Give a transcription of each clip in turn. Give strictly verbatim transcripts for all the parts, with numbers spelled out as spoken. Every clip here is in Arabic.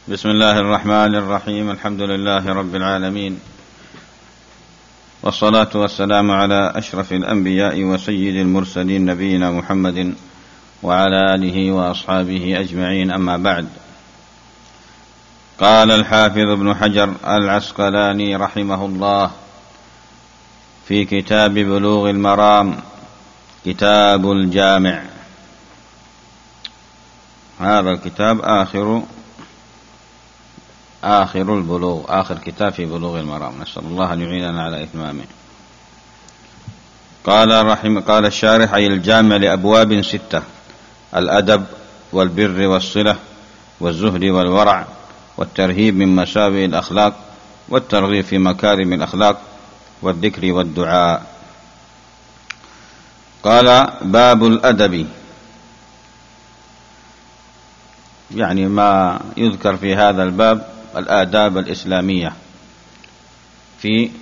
بسم الله الرحمن الرحيم. الحمد لله رب العالمين، والصلاة والسلام على أشرف الأنبياء وسيد المرسلين نبينا محمد وعلى آله وأصحابه أجمعين، أما بعد. قال الحافظ ابن حجر العسقلاني رحمه الله في كتاب بلوغ المرام، كتاب الجامع. هذا الكتاب آخر آخر البلوغ، آخر كتاب في بلوغ المرام، نسأل الله أن يعيننا على إتمامه. قال رحمه قال الشارح: أي الجامع لأبواب ستة: الأدب والبر والصلة والزهد والورع والترهيب من مساوئ الأخلاق والترغيب في مكارم الأخلاق والذكر والدعاء. قال: باب الأدب، يعني ما يذكر في هذا الباب الآداب الإسلامية في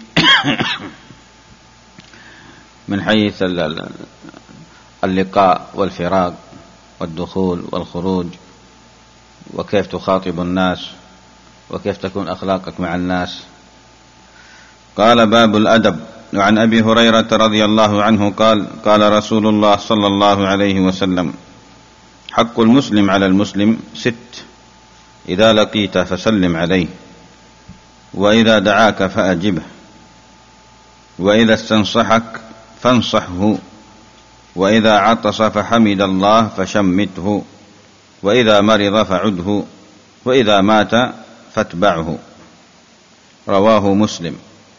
من حيث اللقاء والفراق والدخول والخروج، وكيف تخاطب الناس، وكيف تكون أخلاقك مع الناس. قال: باب الأدب. وعن أبي هريرة رضي الله عنه قال: قال رسول الله صلى الله عليه وسلم: حق المسلم على المسلم ست: إذا لقيت فسلم عليه، وإذا دعاك فأجبه، وإذا استنصحك فانصحه، وإذا عطس فحمد الله فشمته، وإذا مرض فعده، وإذا مات فاتبعه. رواه مسلم.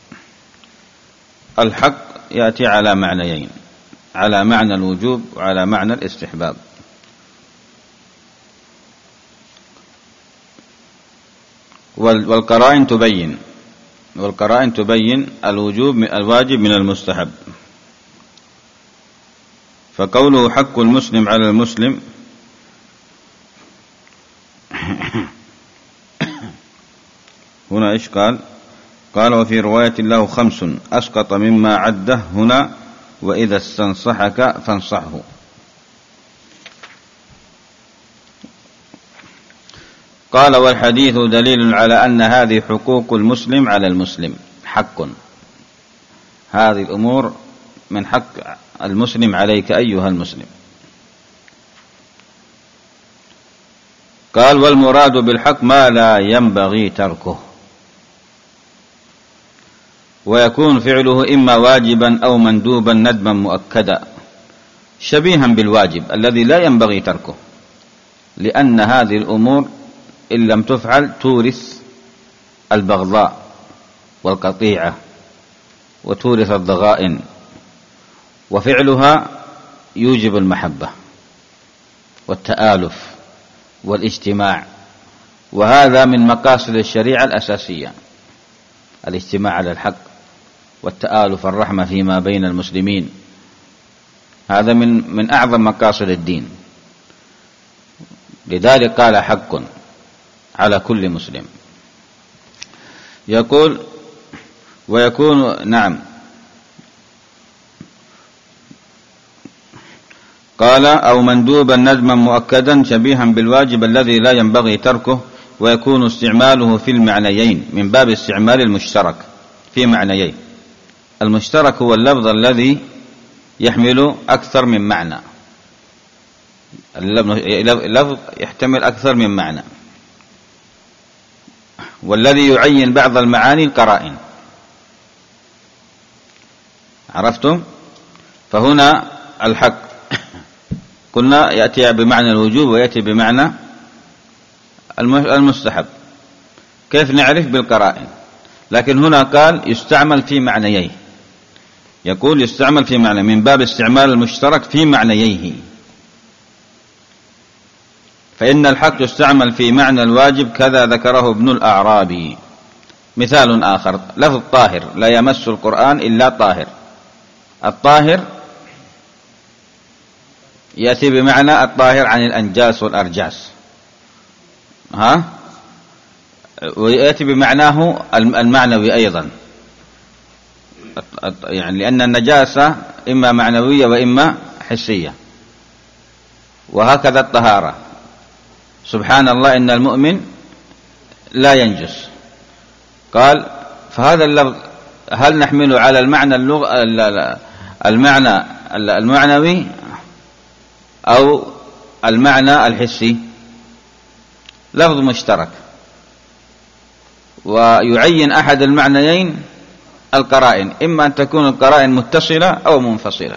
الحق يأتي على معنيين: على معنى الوجوب وعلى معنى الاستحباب. والقرائن تبين والقرائن تبين الوجوب من الواجب من المستحب. فقوله حق المسلم على المسلم هنا إيش قال؟ قال: وفي رواية له خمس أسقط مما عده هنا: وإذا استنصحك فانصحه. قال: والحديث دليل على أن هذه حقوق المسلم على المسلم، حق، هذه الأمور من حق المسلم عليك أيها المسلم. قال: والمراد بالحق ما لا ينبغي تركه، ويكون فعله إما واجبا أو مندوبا ندبا مؤكدا، شبيها بالواجب الذي لا ينبغي تركه، لأن هذه الأمور إن لم تفعل تورث البغضاء والقطيعة وتورث الضغائن، وفعلها يوجب المحبة والتآلف والاجتماع، وهذا من مقاصد الشريعة الأساسية: الاجتماع على الحق والتآلف، الرحمة فيما بين المسلمين. هذا من من أعظم مقاصد الدين. لذلك قال: حق على كل مسلم. يقول: ويكون نعم قال: أو مندوبا ندما مؤكدا شبيها بالواجب الذي لا ينبغي تركه، ويكون استعماله في المعنيين من باب استعمال المشترك في معنيين. المشترك هو اللفظ الذي يحمل أكثر من معنى، اللفظ يحتمل أكثر من معنى، والذي يعين بعض المعاني القرائن. عرفتم؟ فهنا الحق قلنا يأتي بمعنى الوجوب ويأتي بمعنى المستحب. كيف نعرف؟ بالقرائن. لكن هنا قال يستعمل في معنييه، يقول يستعمل في معنى من باب استعمال المشترك في معنييه. فإن الحق يستعمل في معنى الواجب، كذا ذكره ابن الأعرابي. مثال آخر: لفظ طاهر: لا يمس القرآن إلا طاهر. الطاهر يأتي بمعنى الطاهر عن الأنجاس والأرجاس، ها، ويأتي بمعناه المعنوي أيضا، يعني لأن النجاسة إما معنوية وإما حسية. وهكذا الطهارة: سبحان الله إن المؤمن لا ينجس. قال فهذا اللفظ هل نحمله على المعنى اللغ... المعنى المعنوي أو المعنى الحسي؟ لفظ مشترك، ويعين أحد المعنيين القرائن، إما أن تكون القرائن متصلة أو منفصلة.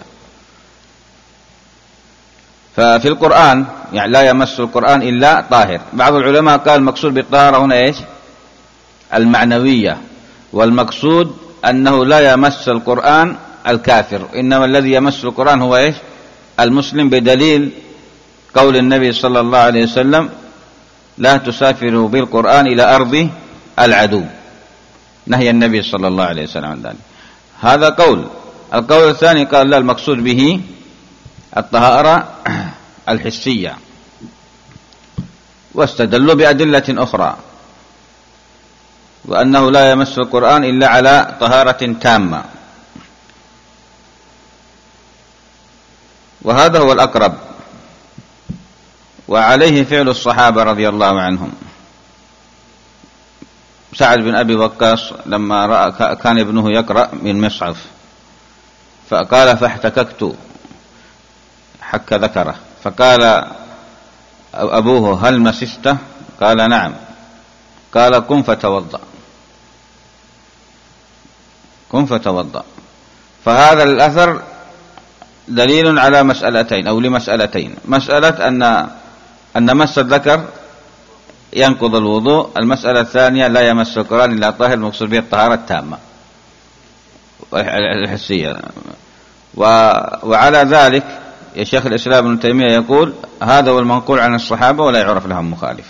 ففي القرآن يعني لا يمس القرآن إلا طاهر. بعض العلماء قال المقصود بالطهارة هنا إيش؟ المعنوية، والمقصود أنه لا يمس القرآن الكافر، إنما الذي يمس القرآن هو إيش؟ المسلم، بدليل قول النبي صلى الله عليه وسلم لا تسافروا بالقرآن إلى أرض العدو، نهي النبي صلى الله عليه وسلم عن ذلك. هذا قول. القول الثاني قال لا، المقصود به الطهارة الحسية، واستدلوا بأدلة أخرى، وأنه لا يمس القرآن إلا على طهارة تامة، وهذا هو الأقرب، وعليه فعل الصحابة رضي الله عنهم. سعد بن أبي وقاص لما رأى كان ابنه يقرأ من مصحف فقال فاحتككت، حك ذكره، فقال أبوه هل مسسته؟ قال نعم. قال قم فتوضأ، قم فتوضأ. فهذا الأثر دليل على مسألتين أو لمسألتين: مسألة أن أن مس الذكر ينقض الوضوء، المسألة الثانية لا يمس القرآن إلا طاهر، المقصود به الطهارة التامة الحسية. وعلى ذلك يا شيخ الإسلام ابن تيمية يقول هذا هو المنقول عن الصحابة ولا يعرف لهم مخالف،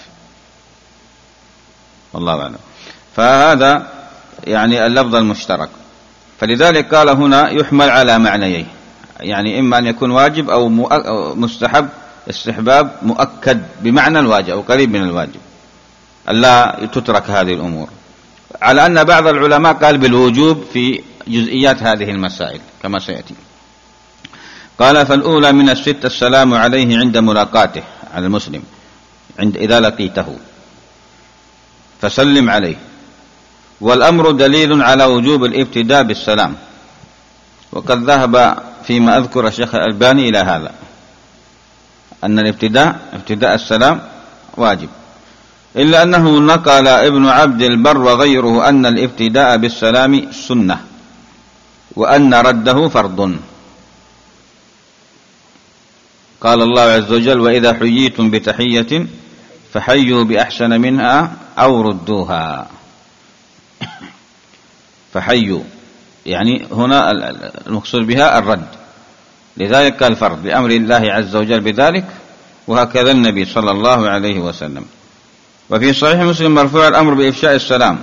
والله أعلم. فهذا يعني اللفظ المشترك، فلذلك قال هنا يحمل على معنيين، يعني إما أن يكون واجب أو مستحب، استحباب مؤكد بمعنى الواجب أو قريب من الواجب، ألا تترك هذه الأمور، على أن بعض العلماء قال بالوجوب في جزئيات هذه المسائل كما سيأتي. قال فالأولى من الست السلام عليه عند ملاقاته، على المسلم عند إذا لقيته فسلم عليه، والأمر دليل على وجوب الابتداء بالسلام، وقد ذهب فيما أذكر الشيخ الألباني إلى هذا، أن الابتداء ابتداء السلام واجب، إلا أنه نقل ابن عبد البر وغيره أن الابتداء بالسلام سنة، وأن رده فرض. قال الله عز وجل وإذا حييتم بتحية فحيوا بأحسن منها أو ردوها. فحيوا يعني هنا المقصود بها الرد، لذلك قال فرض بأمر الله عز وجل بذلك، وهكذا النبي صلى الله عليه وسلم. وفي صحيح مسلم مرفوع الأمر بإفشاء السلام،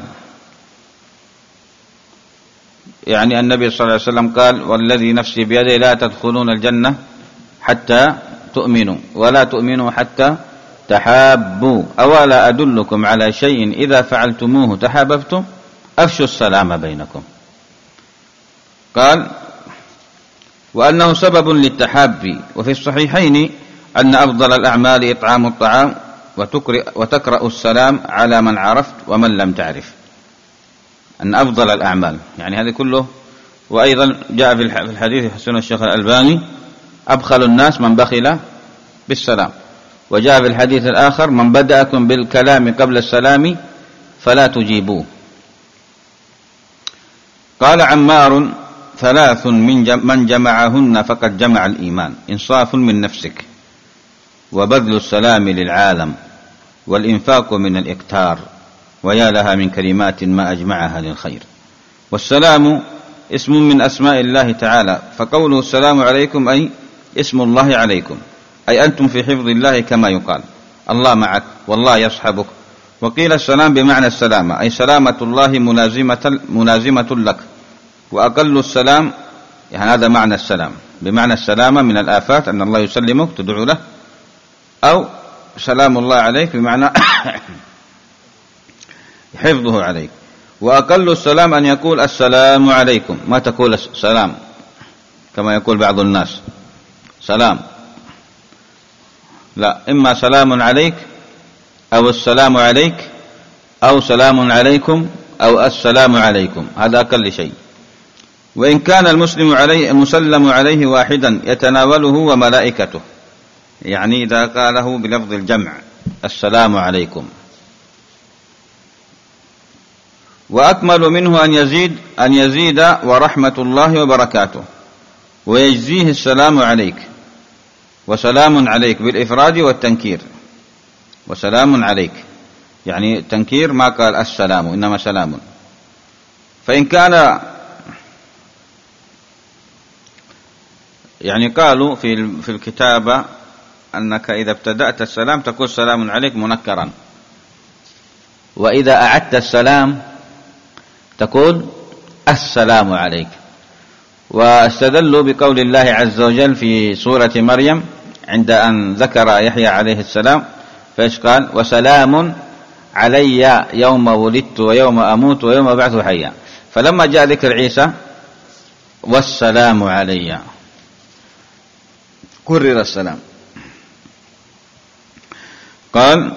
يعني النبي صلى الله عليه وسلم قال والذي نفسي بيده لا تدخلون الجنة حتى تؤمنوا ولا تؤمنوا حتى تحابوا، أولا أدلكم على شيء إذا فعلتموه تحاببتم، أفشوا السلام بينكم. قال وأنه سبب للتحابي. وفي الصحيحين أن أفضل الأعمال إطعام الطعام وتقرأ السلام على من عرفت ومن لم تعرف، أن أفضل الأعمال يعني هذه كله. وأيضا جاء في الحديث حسن الشيخ الألباني أبخل الناس من بخل بالسلام، وجاء في الحديث الآخر من بدأكم بالكلام قبل السلام فلا تجيبوه. قال عمار ثلاث من جمعهن فقد جمع الإيمان: إنصاف من نفسك، وبذل السلام للعالم، والإنفاق من الإكتار، ويا لها من كلمات ما أجمعها للخير. والسلام اسم من أسماء الله تعالى، فقوله السلام عليكم أي اسم الله عليكم، أي أنتم في حفظ الله، كما يقال الله معك والله يصحبك. وقيل السلام بمعنى السلامة، أي سلامة الله ملازمة, ملازمة لك. وأقل السلام يعني هذا معنى السلام، بمعنى السلامة من الآفات، أن الله يسلمك تدعو له، أو سلام الله عليك بمعنى حفظه عليك. وأقل السلام أن يقول السلام عليكم، ما تقول السلام كما يقول بعض الناس سلام، لا، إما سلام عليك أو السلام عليك أو سلام عليكم أو السلام عليكم، هذا أقل شيء. وإن كان المسلم عليه المسلم عليه واحدا يتناوله وملائكته، يعني إذا قاله بلفظ الجمع السلام عليكم. وأكمل منه أن يزيد أن يزيد ورحمة الله وبركاته، ويجزيه السلام عليك وسلام عليك بالإفراد والتنكير. وسلام عليك يعني التنكير ما قال السلام، إنما سلام. فإن كان يعني قالوا في في الكتابة أنك إذا ابتدأت السلام تقول سلام عليك منكرا، وإذا أعدت السلام تقول السلام عليك. واستدلوا بقول الله عز وجل في سورة مريم عند أن ذكر يحيى عليه السلام، فإيش قال؟ وسلام علي يوم ولدت ويوم أموت ويوم أبعث حيا. فلما جاء ذكر عيسى والسلام علي كرر السلام. قال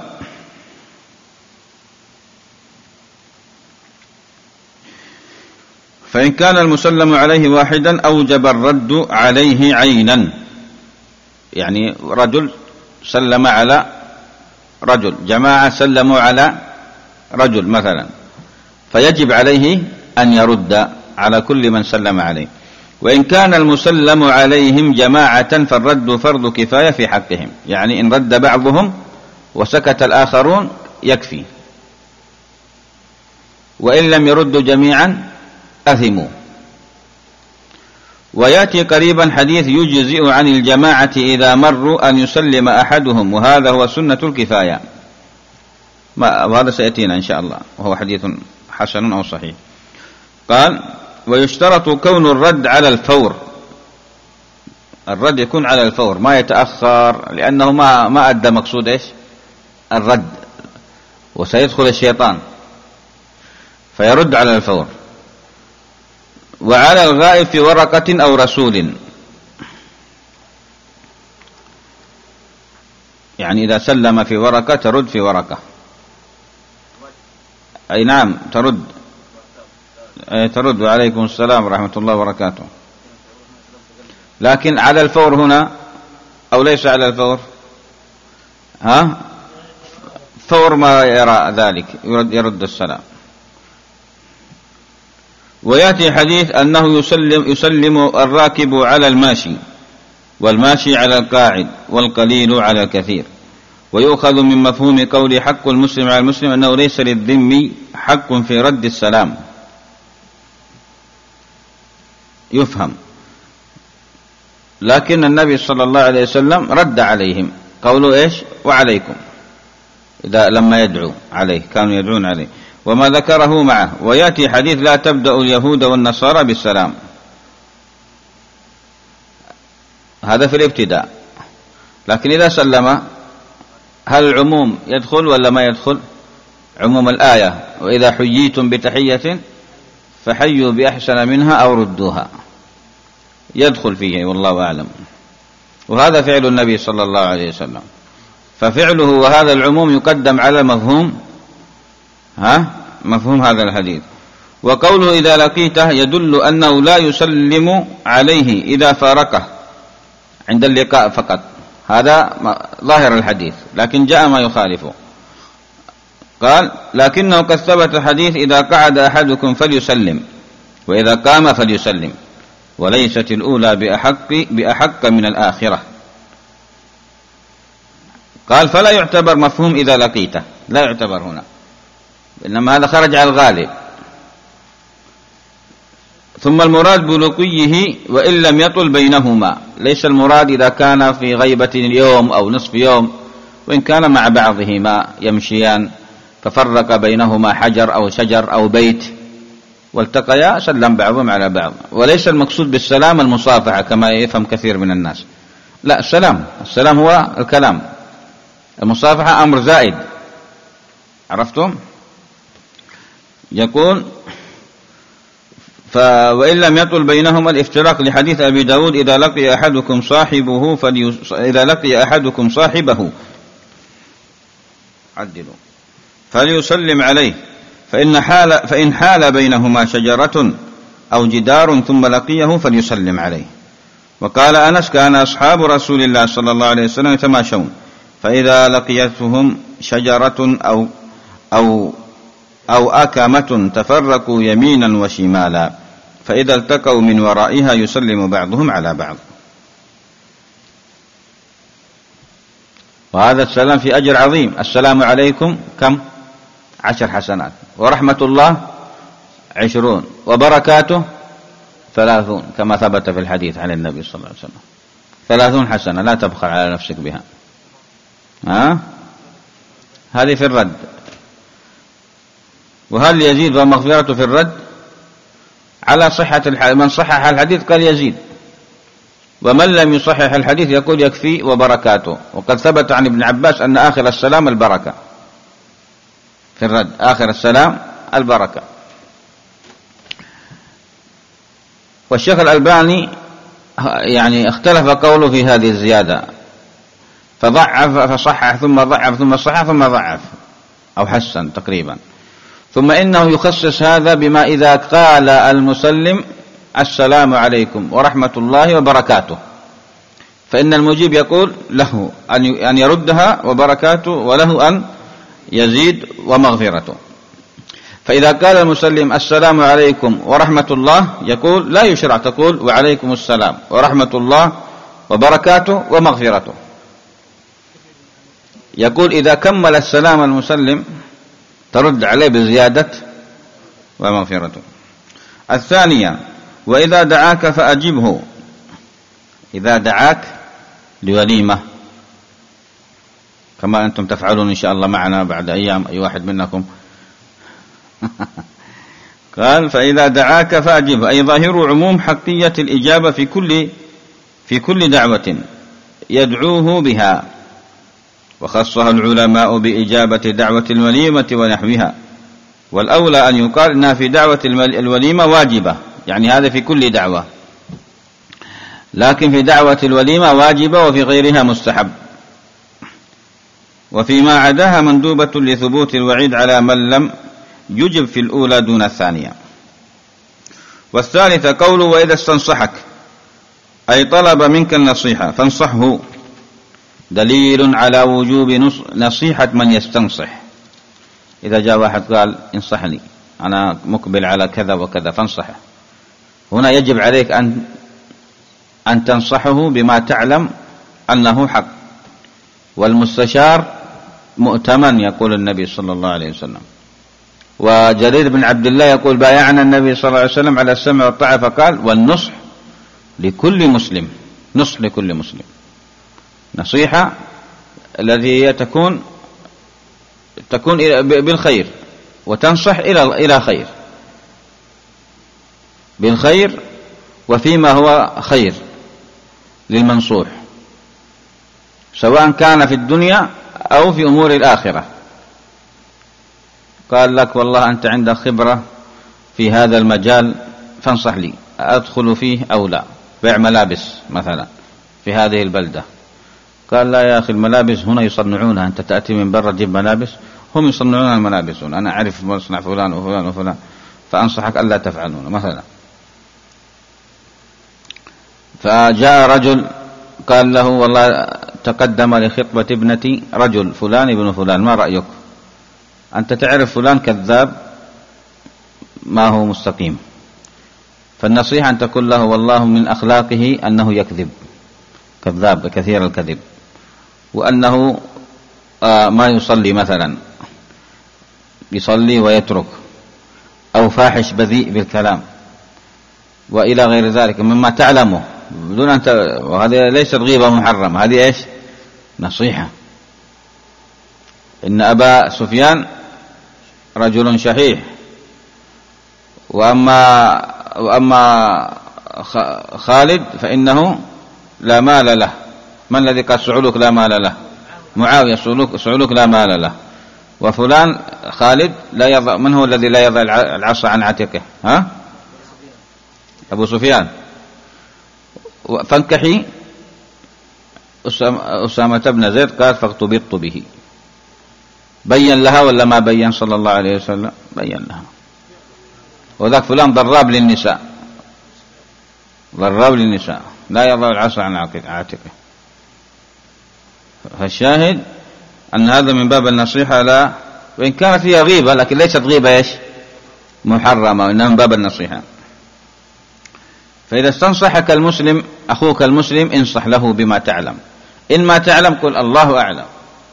فإن كان المسلم عليه واحدا أوجب الرد عليه عينا، يعني رجل سلم على رجل، جماعة سلموا على رجل مثلا، فيجب عليه أن يرد على كل من سلم عليه. وإن كان المسلم عليهم جماعة فالرد فرض كفاية في حقهم، يعني إن رد بعضهم وسكت الآخرون يكفي، وإن لم يردوا جميعا أثموا. ويأتي قريبا حديث يجزئ عن الجماعة إذا مروا أن يسلم أحدهم، وهذا هو سنة الكفاية، وهذا سيأتينا إن شاء الله، وهو حديث حسن أو صحيح. قال ويشترط كون الرد على الفور، الرد يكون على الفور ما يتأخر، لأنه ما ما أدى مقصود إيش الرد، وسيدخل الشيطان فيرد على الفور. وعلى الغائب في ورقة أو رسول، يعني إذا سلم في ورقة ترد في ورقة، أي نعم ترد أي ترد وعليكم السلام ورحمة الله وبركاته. لكن على الفور هنا أو ليس على الفور؟ ها فور ما يرى ذلك يرد, يرد السلام. ويأتي حديث أنه يسلم, يسلم الراكب على الماشي، والماشي على القاعد، والقليل على الكثير. ويؤخذ من مفهوم قول حق المسلم على المسلم أنه ليس للذمي حق في رد السلام، يفهم. لكن النبي صلى الله عليه وسلم رد عليهم، قولوا إيش وعليكم، إذا لما يدعو عليه كانوا يدعون عليه، وما ذكره معه. ويأتي حديث لا تبدأ اليهود والنصارى بالسلام، هذا في الابتداء. لكن إذا سلم هل العموم يدخل ولا ما يدخل؟ عموم الآية وإذا حييتم بتحية فحيوا بأحسن منها أو ردوها، يدخل فيه والله أعلم. وهذا فعل النبي صلى الله عليه وسلم، ففعله وهذا العموم يقدم على مفهوم ها مفهوم هذا الحديث. وقوله إذا لقيته يدل أنه لا يسلم عليه إذا فارقه عند اللقاء فقط، هذا ظاهر الحديث، لكن جاء ما يخالفه. قال لكنه قد ثبت حديث إذا قعد أحدكم فليسلم وإذا قام فليسلم، وليست الأولى بأحق, بأحق من الآخرة. قال فلا يعتبر مفهوم إذا لقيته، لا يعتبر هنا، إنما هذا خرج على الغالب. ثم المراد بلقيه وإن لم يطل بينهما، ليس المراد إذا كان في غيبة يوم أو نصف يوم، وإن كان مع بعضهما يمشيان ففرق بينهما حجر أو شجر أو بيت والتقيا سلم بعضهم على بعض. وليس المقصود بالسلام المصافحة كما يفهم كثير من الناس، لا، السلام السلام هو الكلام، المصافحة أمر زائد، عرفتم؟ يقول وإن لم يطل بينهما الافتراق لحديث أبي داود إذا لقي أحدكم صاحبه فليس إذا لقي أحدكم صاحبه عدلوا فليسلم عليه، فإن حال فإن حال بينهما شجرة أو جدار ثم لقيه فليسلم عليه. وقال أنس: كان أصحاب رسول الله صلى الله عليه وسلم يتماشون، فإذا لقيتهم شجرة أو أو أو أكمة تفرقوا يمينا وشمالا، فإذا التقوا من ورائها يسلم بعضهم على بعض. وهذا السلام في أجر عظيم. السلام عليكم كم؟ عشر حسنات، ورحمة الله عشرون، وبركاته ثلاثون، كما ثبت في الحديث عن النبي صلى الله عليه وسلم. ثلاثون حسنة، لا تبخل على نفسك بها. ها؟ هذه في الرد. وهل يزيد ومغفرة في الرد؟ على صحة الحديث. من صحح الحديث قال يزيد، ومن لم يصحح الحديث يقول يكفي وبركاته. وقد ثبت عن ابن عباس أن آخر السلام البركة في الرد، آخر السلام البركة. والشيخ الألباني يعني اختلف قوله في هذه الزيادة، فضعف فصحح ثم ضعف ثم صحح ثم ضعف أو حسن تقريبا. ثم إنه يخصص هذا بما إذا قال المسلم: السلام عليكم ورحمة الله وبركاته، فإن المجيب يقول له أن يردها وبركاته، وله أن يزيد ومغفرته. فإذا قال المسلم: السلام عليكم ورحمة الله، يقول لا يشرع تقول: وعليكم السلام ورحمة الله وبركاته ومغفرته. يقول إذا كمل السلام المسلم ترد عليه بزيادة ومغفرته. الثانية: وإذا دعاك فأجبه. إذا دعاك لوليمة كما أنتم تفعلون إن شاء الله معنا بعد أيام، أي واحد منكم قال: فإذا دعاك فأجبه، أي ظاهر عموم حقية الإجابة في كل في كل دعوة يدعوه بها. وخصها العلماء بإجابة دعوة الوليمة ونحوها، والأولى أن يقال إنها في دعوة الوليمة واجبة، يعني هذا في كل دعوة، لكن في دعوة الوليمة واجبة وفي غيرها مستحب، وفيما عداها مندوبة لثبوت الوعيد على من لم يجب في الأولى دون الثانية. والثالثة قوله: وإذا استنصحك، أي طلب منك النصيحة فانصحه، دليل على وجوب نصيحة من يستنصح. إذا جاء واحد قال: انصحني أنا مقبل على كذا وكذا، فانصحه. هنا يجب عليك أن أن تنصحه بما تعلم أنه حق، والمستشار مؤتمن، يقول النبي صلى الله عليه وسلم. وجرير بن عبد الله يقول: بايعنا النبي صلى الله عليه وسلم على السمع والطاعة، فقال: والنصح لكل مسلم. نصح لكل مسلم، نصيحة الذي هي تكون تكون بالخير، وتنصح إلى إلى خير، بالخير وفيما هو خير للمنصوح، سواء كان في الدنيا أو في أمور الآخرة. قال لك: والله أنت عندك خبرة في هذا المجال فانصح لي، أدخل فيه أو لا؟ بيع ملابس مثلا في هذه البلدة. قال: لا يا أخي، الملابس هنا يصنعونها، أنت تأتي من برا تجيب ملابس، هم يصنعون الملابس، أنا أعرف مصنع فلان وفلان وفلان، فأنصحك ألا تفعلون مثلا. فجاء رجل قال له: والله تقدم لخطبة ابنتي رجل فلان ابن فلان، ما رأيك؟ أنت تعرف فلان كذاب ما هو مستقيم، فالنصيحة أن تقول له: والله من أخلاقه أنه يكذب، كذاب كثير الكذب، وأنه آه ما يصلي مثلا، يصلي ويترك، أو فاحش بذيء بالكلام، وإلى غير ذلك مما تعلمه بدون أن ت... وهذه ليست غيبة محرمة، هذه إيش؟ نصيحة. إن أبا سفيان رجل شحيح، وأما وأما خالد فإنه لا مال له. من الذي قال سعلوك لا مال له؟ معاوية. سعلوك, سعلوك لا مال له. وفلان خالد لا يضع. من هو الذي لا يضع العصا عن عاتقه؟ ها؟ أبو سفيان. فانكحي أسامة بن زيد، قال: فاغتبطت به. بين لها ولا ما بين صلى الله عليه وسلم؟ بين لها. وذاك فلان ضراب للنساء، ضراب للنساء لا يضع العصا عن عاتقه. فالشاهد أن هذا من باب النصيحة، لا وإن كانت هي غيبة لكن ليست غيبة إيش محرمة، وإنها من باب النصيحة. فإذا استنصحك المسلم أخوك المسلم انصح له بما تعلم، إن ما تعلم قل الله أعلم.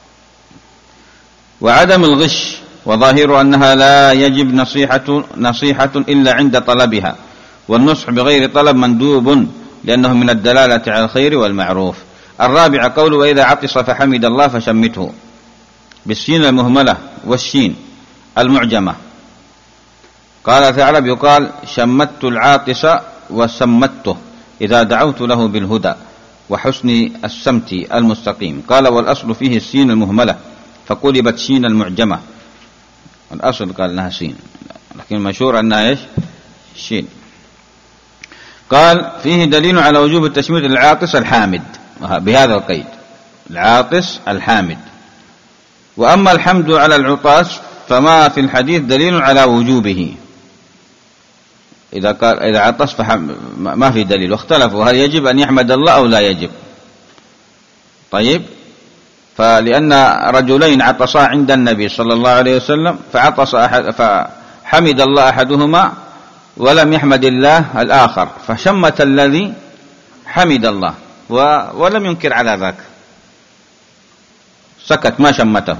وعدم الغش وظاهر أنها لا يجب نصيحة, نصيحة إلا عند طلبها، والنصح بغير طلب مندوب لأنه من الدلالة على الخير والمعروف. الرابع قول وإذا عطس فحمد الله فشمته، بالسين المهملة والشين المعجمة. قال ثعلب يقال شمت العاطس وسمته إذا دعوت له بالهدى وحسن السمت المستقيم. قال والأصل فيه السين المهملة فقلبت سين المعجمة، الأصل قال أنها سين لكن المشهور أنها إيش شين. قال فيه دليل على وجوب التشميت للعاطس الحامد بهذا القيد، العاطس الحامد. وأما الحمد على العطاس فما في الحديث دليل على وجوبه، إذا قال إذا عطس فحم ما في دليل، واختلفوا هل يجب أن يحمد الله أو لا يجب. طيب، فلأن رجلين عطسا عند النبي صلى الله عليه وسلم فعطس أحد فحمد الله أحدهما ولم يحمد الله الآخر، فشمت الذي حمد الله ولم ينكر على ذاك، سكت ما شمته.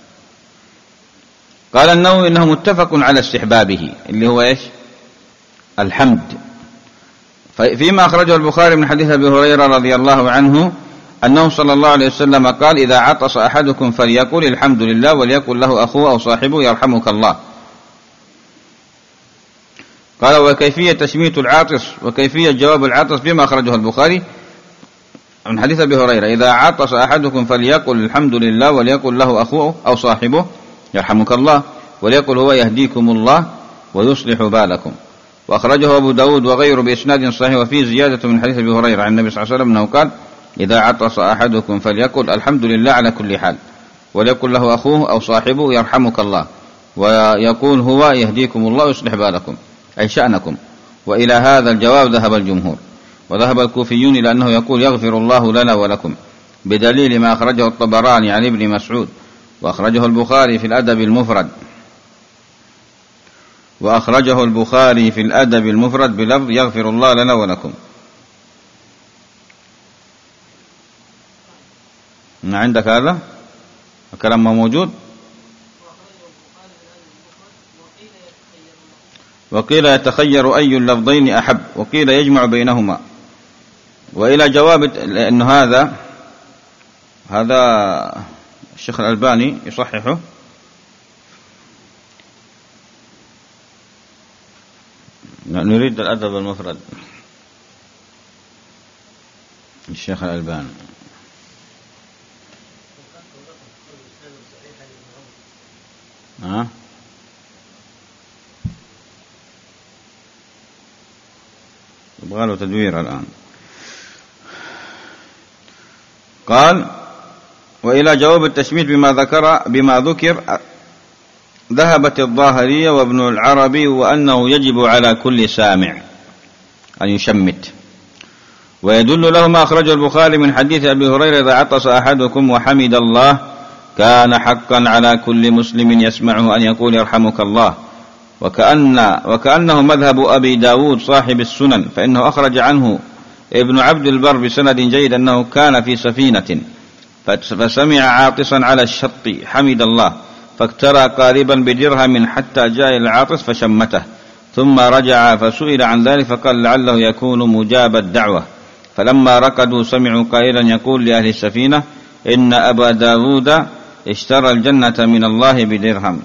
قال النووي إنه متفق على استحبابه اللي هو إيش الحمد. فيما أخرجه البخاري من حديث أبي هريرة رضي الله عنه أنه صلى الله عليه وسلم قال إذا عطس أحدكم فليقل الحمد لله وليقل له أخوه أو صاحبه يرحمك الله. قال وكيفية تشميت العاطس وكيفية جواب العاطس بما أخرجه البخاري من حديث أبي هريرة إذا عطس أحدكم فليقل الحمد لله وليقل له أخوه أو صاحبه يرحمك الله وليقل هو يهديكم الله ويصلح بالكم. وأخرجه أبو داود وغيره بإسناد صحيح وفيه زيادة من حديث أبي هريرة عن النبي صلى الله عليه وسلم أنه قال إذا عطس أحدكم فليقل الحمد لله على كل حال وليقل له أخوه أو صاحبه يرحمك الله ويقول هو يهديكم الله ويصلح بالكم أي شأنكم. وإلى هذا الجواب ذهب الجمهور، وذهب الكوفيون إلى أنه يقول يغفر الله لنا ولكم بدليل ما أخرجه الطبراني عن ابن مسعود وأخرجه البخاري في الأدب المفرد وأخرجه البخاري في الأدب المفرد بلفظ يغفر الله لنا ولكم. ما عندك هذا الكلام موجود؟ وقيل يتخير أي اللفظين أحب وقيل يجمع بينهما. وإلى جواب أن هذا هذا الشيخ الألباني يصححه نريد الأدب المفرد الشيخ الألباني ها يبغى له تدوير الآن. قال وإلى جواب التشميت بما ذكر بما ذكر ذهبت الظاهرية وابن العربي وأنه يجب على كل سامع أن يشمت. ويدل له ما أخرجه البخاري من حديث أبي هريرة إذا عطس أحدكم وحمد الله كان حقا على كل مسلم يسمعه أن يقول يرحمك الله. وكأن وكأنه مذهب أبي داود صاحب السنن فإنه أخرج عنه ابن عبد البر بسند جيد أنه كان في سفينة فسمع عاطسا على الشط حمد الله فاكترى قاربا بدرهم حتى جاء العاطس فشمته ثم رجع فسئل عن ذلك فقال لعله يكون مجاب الدعوة. فلما ركضوا سمعوا قائلا يقول لأهل السفينة إن أبا داود اشترى الجنة من الله بدرهم.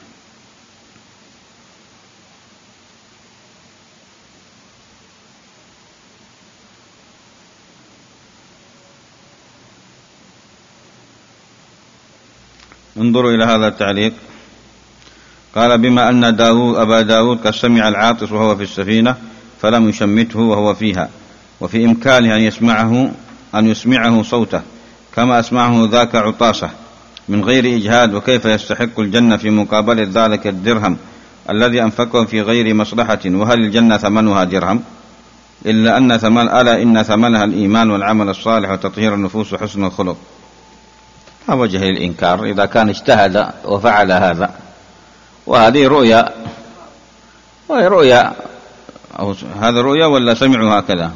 انظروا إلى هذا التعليق. قال بما أن داود أبا داود قد سمع العاطس وهو في السفينة فلم يشمته وهو فيها وفي إمكانه أن يسمعه أن يسمعه صوته كما أسمعه ذاك عطاسة من غير إجهاد، وكيف يستحق الجنة في مقابل ذلك الدرهم الذي أنفقه في غير مصلحة، وهل الجنة ثمنها درهم؟ إلا أن ثمن ألا إن ثمنها الإيمان والعمل الصالح وتطهير النفوس وحسن الخلق. ما وجه الإنكار إذا كان اجتهد وفعل هذا؟ وهذه رؤيا، وهي رؤيا، أو هذا رؤيا ولا سمعوا هكذا؟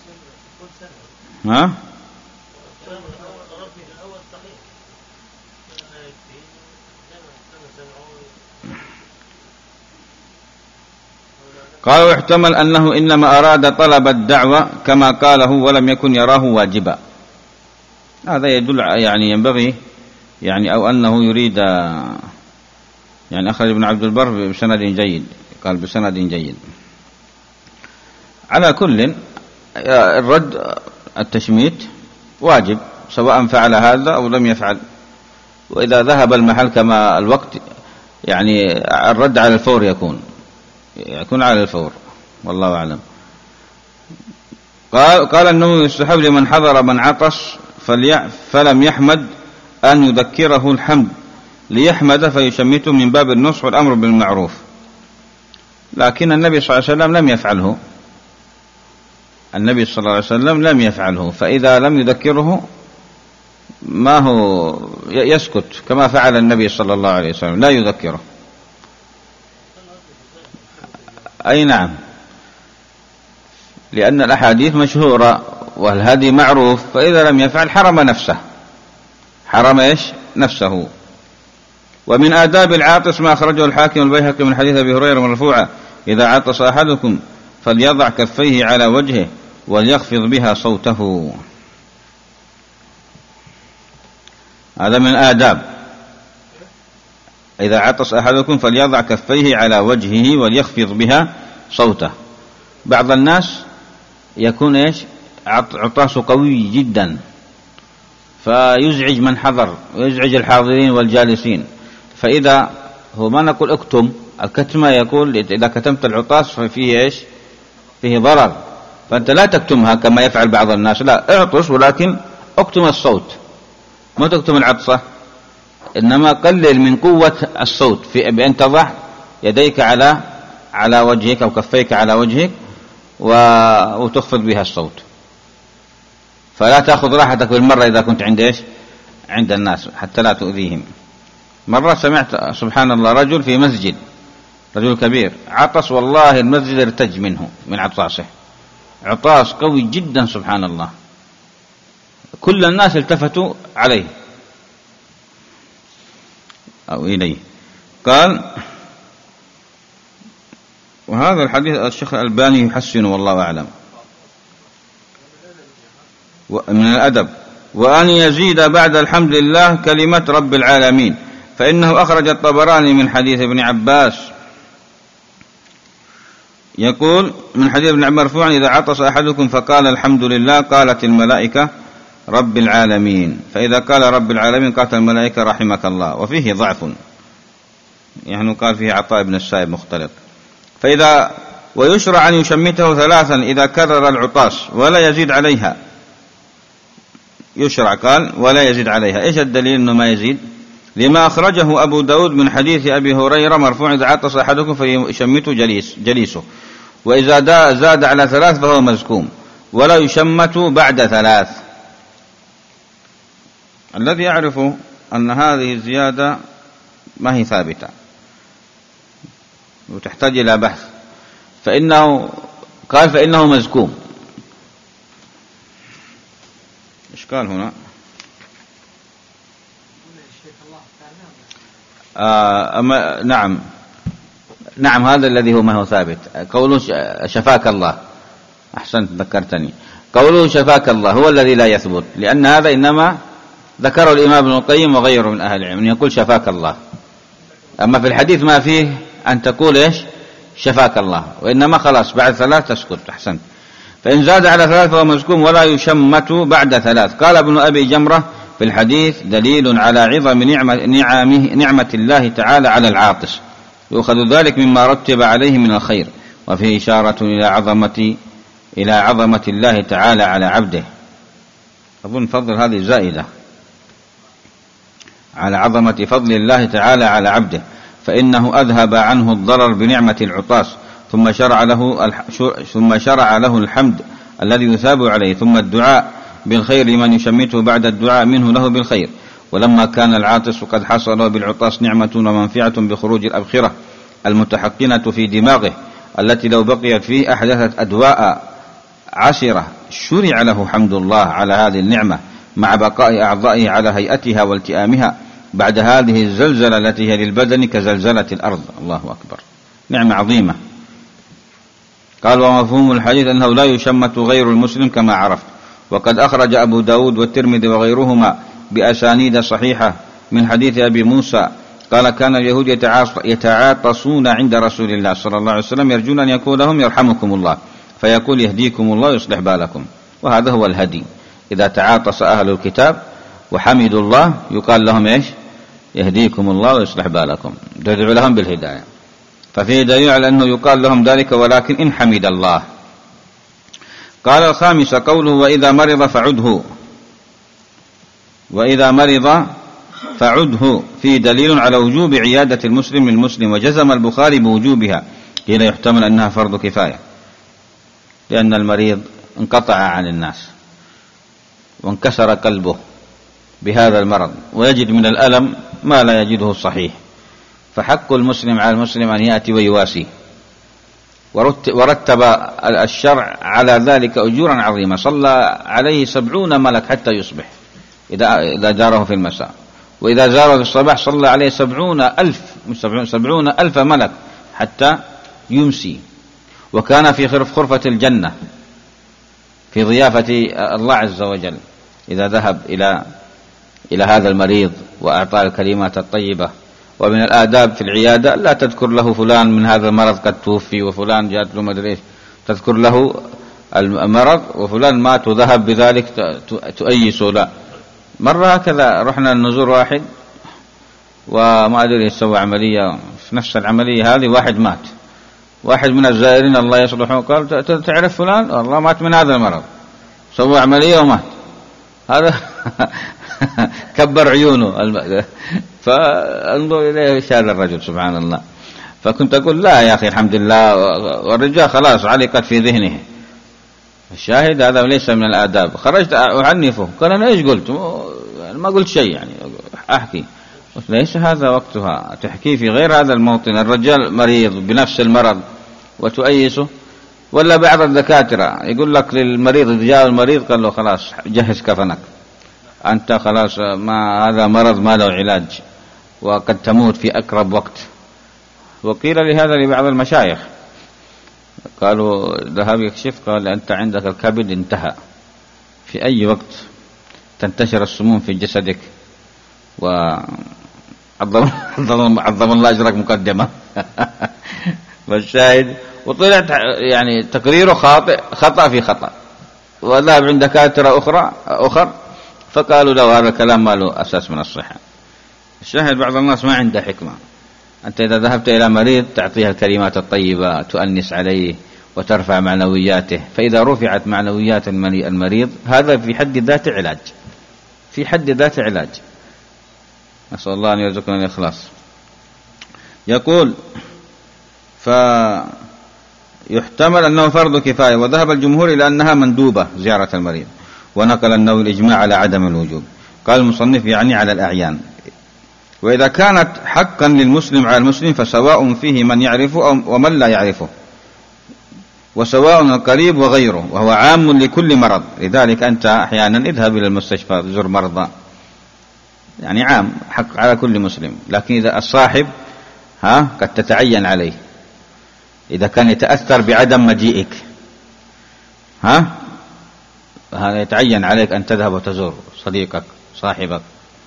ها؟ قال ويحتمل أنه إنما أراد طلب الدعوة كما قاله ولم يكن يراه واجبا. هذا يدل يعني ينبغي يعني أو أنه يريد يعني أخرج ابن عبد البر بسند جيد، قال بسند جيد. على كل الرد التشميت واجب سواء فعل هذا أو لم يفعل، وإذا ذهب المحل كما الوقت يعني الرد على الفور يكون يكون على الفور، والله أعلم. قال قال أنه يستحب لمن حضر من عطس فلم يحمد أن يذكره الحمد ليحمد فيشمته من باب النصح والأمر بالمعروف، لكن النبي صلى الله عليه وسلم لم يفعله، النبي صلى الله عليه وسلم لم يفعله، فإذا لم يذكره ما هو يسكت كما فعل النبي صلى الله عليه وسلم، لا يذكره. أي نعم، لأن الأحاديث مشهورة والهدي معروف، فإذا لم يفعل حرم نفسه، حرم إيش نفسه. ومن آداب العاطس ما أخرجه الحاكم البيهقي من حديث أبي هريرة مرفوعا: إذا عطس أحدكم فليضع كفيه على وجهه وليخفض بها صوته. هذا من آداب، إذا عطس أحدكم فليضع كفيه على وجهه وليخفض بها صوته. بعض الناس يكون إيش عطاسه قوي جدا فيزعج من حضر ويزعج الحاضرين والجالسين، فإذا هو ما نقول اكتم، الكتمة يقول إذا كتمت العطاس ففيه إيش فيه ضرر، فأنت لا تكتمها كما يفعل بعض الناس، لا اعطس ولكن اكتم الصوت، ما تكتم العطسة، إنما قلل من قوة الصوت في بأن تضع يديك على على وجهك أو كفيك على وجهك وتخفض بها الصوت، فلا تأخذ راحتك بالمرة إذا كنت عند إيش عند الناس حتى لا تؤذيهم. مرة سمعت سبحان الله رجل في مسجد، رجل كبير عطس، والله المسجد ارتج منه من عطاسه، عطاس قوي جدا سبحان الله، كل الناس التفتوا عليه أو إليه. قال وهذا الحديث الشيخ الألباني يحسن والله أعلم. من الأدب وأن يزيد بعد الحمد لله كلمة رب العالمين، فإنه أخرج الطبراني من حديث ابن عباس يقول من حديث ابن عباس مرفوعا: إذا عطس أحدكم فقال الحمد لله قالت الملائكة رب العالمين، فإذا قال رب العالمين قالت الملائكة رحمك الله. وفيه ضعف، يعني قال فيه عطاء بن السائب مختلط. فإذا ويشرع أن يشمته ثلاثا إذا كرر العطاس ولا يزيد عليها، يشرع قال ولا يزيد عليها. إيش الدليل أنه ما يزيد؟ لما أخرجه أبو داود من حديث أبي هريرة مرفوع: إذا عطس أحدكم فيشمته جليس جليسه، وإذا زاد على ثلاث فهو مزكوم، ولا يشمت بعد ثلاث. الذي يعرف أن هذه الزيادة ما هي ثابتة وتحتاج إلى بحث، فإنه قال فإنه مزكوم. إشكال هنا آه أما نعم نعم هذا الذي هو ما هو ثابت. قوله شفاك الله، أحسنت ذكرتني، قوله شفاك الله هو الذي لا يثبت، لأن هذا إنما ذكره الإمام ابن القيم وغيره من أهل العلم يقول شفاك الله، أما في الحديث ما فيه أن تقول إيش شفاك الله، وإنما خلاص بعد ثلاث تسكت. أحسنت. فإن زاد على ثلاث فهو مزكوم ولا يشمت بعد ثلاث. قال ابن أبي جمرة في الحديث دليل على عظم نعمة, نعمه نعمة الله تعالى على العاطس، يؤخذ ذلك مما رتب عليه من الخير، وفيه إشارة إلى عظمة إلى عظمة الله تعالى على عبده. أظن فضل هذه زائدة. على عظمة فضل الله تعالى على عبده، فإنه أذهب عنه الضرر بنعمة العطاس، ثم شرع له ثم شرع له الحمد الذي يثاب عليه، ثم الدعاء بالخير لمن يشمته بعد الدعاء منه له بالخير. ولما كان العاطس قد حصل بالعطاس نعمة ومنفعة بخروج الأبخرة المتحقنة في دماغه التي لو بقيت فيه أحدثت أدواء عسرة، شرع له حمد الله على هذه النعمة مع بقاء أعضائه على هيئتها والتئامها بعد هذه الزلزلة التي هي للبدن كزلزلة الأرض. الله أكبر، نعمة عظيمة. قال: ومفهوم الحديث أنه لا يشمت غير المسلم كما عرفت. وقد أخرج أبو داود والترمذي وغيرهما بأسانيد صحيحة من حديث أبي موسى قال: كان اليهود يتعاطسون عند رسول الله صلى الله عليه وسلم يرجون أن يقول لهم يرحمكم الله، فيقول يهديكم الله ويصلح بالكم. وهذا هو الهدي. إذا تعاطس أهل الكتاب وحمدوا الله يقال لهم إيش؟ يهديكم الله ويصلح بالكم، تدعو لهم بالهداية. ففيه دليل على أنه يقال لهم ذلك ولكن إن حمد الله. قال: الخامس قوله: وإذا مرض فعده. وإذا مرض فعده فيه دليل على وجوب عيادة المسلم للمسلم، وجزم البخاري بوجوبها. قيل يحتمل أنها فرض كفاية، لأن المريض انقطع عن الناس وانكسر قلبه بهذا المرض ويجد من الألم ما لا يجده الصحيح، فحق المسلم على المسلم أن يأتي ويواسيه. ورتب الشرع على ذلك أجورا عظيمة، صلى عليه سبعون ملك حتى يصبح إذا زاره في المساء، وإذا زاره في الصباح صلى عليه سبعون ألف سبعون ألف ملك حتى يمسي. وكان في خرفة الجنة في ضيافة الله عز وجل إذا ذهب إلى إلى هذا المريض وأعطاه الكلمات الطيبة. ومن الآداب في العيادة لا تذكر له فلان من هذا المرض قد توفي وفلان جاءت له مدري، تذكر له المرض وفلان مات وذهب بذلك تؤيسه. لا، مرة هكذا رحنا نزور واحد وما أدري يسوي عملية، في نفس العملية هذه واحد مات، واحد من الزائرين الله يصلحه قال: تعرف فلان؟ والله مات من هذا المرض، سوى عملية ومات. هذا كبر عيونه. فانظر إليه إيش هذا الرجل، سبحان الله. فكنت أقول: لا يا أخي الحمد لله، والرجال خلاص علقت في ذهنه. الشاهد هذا ليس من الآداب. خرجت أعنفه، قال: أنا إيش قلت؟ ما قلت شيء، يعني أحكي. ليس هذا وقتها تحكي في غير هذا الموطن. الرجال مريض بنفس المرض وتؤيسه. ولا بعض الدكاترة يقول لك للمريض، إذا جاء المريض قال له: خلاص جهز كفنك، أنت خلاص ما هذا مرض ما له علاج وقد تموت في أقرب وقت. وقيل لهذا لبعض المشايخ، قالوا: ذهب يكشف، قال: أنت عندك الكبد انتهى، في أي وقت تنتشر السموم في جسدك، وعظم عظم الله أجرك مقدمة. والشاهد وطلعت يعني تقريره خاطئ، خطأ في خطأ. وذهب عند دكاترة أخرى أخر فقالوا له هذا الكلام ما له أساس من الصحة. الشاهد بعض الناس ما عنده حكمة. أنت إذا ذهبت إلى مريض تعطيها الكلمات الطيبة، تؤنس عليه وترفع معنوياته، فإذا رفعت معنويات المريض هذا في حد ذاته علاج، في حد ذاته علاج. نسأل الله أن يرزقنا الإخلاص. يقول: فيحتمل أنه فرض كفاية، وذهب الجمهور إلى أنها مندوبة زيارة المريض، ونقل النووي الإجماع على عدم الوجوب. قال المصنف: يعني على الأعيان. وإذا كانت حقا للمسلم على المسلم فسواء فيه من يعرفه ومن لا يعرفه، وسواء القريب وغيره، وهو عام لكل مرض. لذلك أنت أحيانا اذهب إلى المستشفى زر مرضى، يعني عام حق على كل مسلم. لكن إذا الصاحب ها قد تتعين عليه، إذا كان يتأثر بعدم مجيئك ها هذا يتعين عليك أن تذهب وتزور صديقك صاحبك.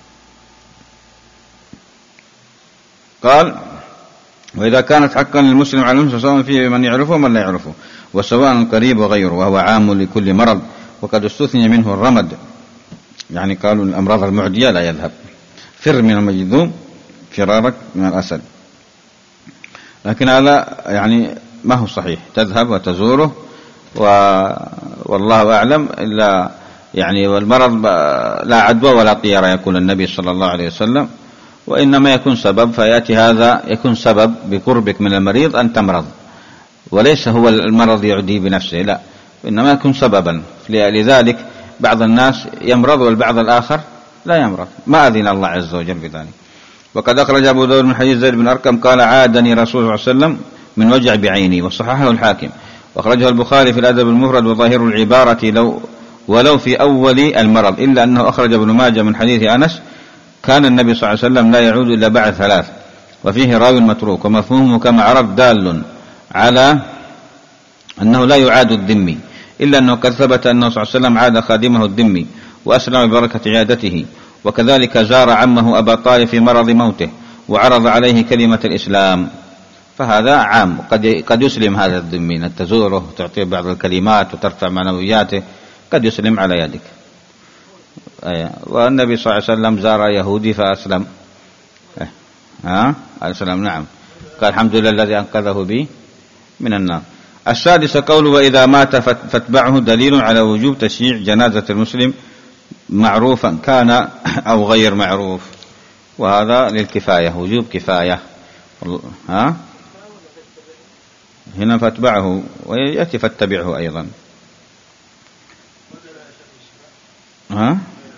قال: وإذا كانت حقا للمسلم على المسلم سواء فيه من يعرفه ومن لا يعرفه، وسواء القريب وغيره، وهو عام لكل مرض. وقد استثني منه الرمد، يعني قالوا الأمراض المعدية لا يذهب. فر من المجذوم فرارك من الأسد. لكن هذا يعني ما هو صحيح، تذهب وتزوره و... والله أعلم. إلا يعني والمرض لا عدوى ولا طيرة، يقول النبي صلى الله عليه وسلم. وإنما يكون سبب، فيأتي هذا يكون سبب بقربك من المريض أن تمرض، وليس هو المرض يعدي بنفسه، لا، إنما يكون سببا. لذلك بعض الناس يمرض والبعض الآخر لا يمرض، ما أذن الله عز وجل بذلك. وقد أخرج أبو داود من حديث زيد بن أرقم قال عادني رسول الله صلى الله عليه وسلم من وجع بعيني، وصححه الحاكم. وأخرجه البخاري في الأدب المفرد وظاهر العبارة لو ولو في أول المرض، إلا أنه أخرج ابن ماجه من حديث أنس كان النبي صلى الله عليه وسلم لا يعود إلا بعد ثلاث، وفيه راوي متروك، ومفهومه كما عرف دال على أنه لا يعاد الذمي، إلا أنه قد ثبت أنه صلى الله عليه وسلم عاد خادمه الذمي وأسلم ببركة عيادته، وكذلك زار عمه أبا طالب في مرض موته وعرض عليه كلمة الإسلام، فهذا عام، قد قد يسلم هذا الذمي أن تزوره تعطيه بعض الكلمات وترفع معنوياته، قد يسلم على يدك. والنبي صلى الله عليه وسلم زار يهودي فأسلم، ها السلام، نعم، قال الحمد لله الذي أنقذه بي من النار. السادس قول وإذا مات فاتبعه، دليل على وجوب تشييع جنازة المسلم معروفا كان أو غير معروف، وهذا للكفاية، وجوب كفاية. ها هنا فاتبعه، ويأتي فاتبعه أيضا. ها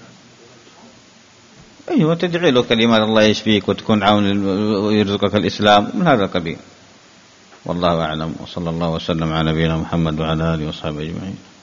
أيوة، تدعي له كلمات الله يشفيك وتكون عون ويرزقك الإسلام من هذا القبيل. والله أعلم، وصلى الله وسلم على نبينا محمد وعلى آله وصحبه أجمعين.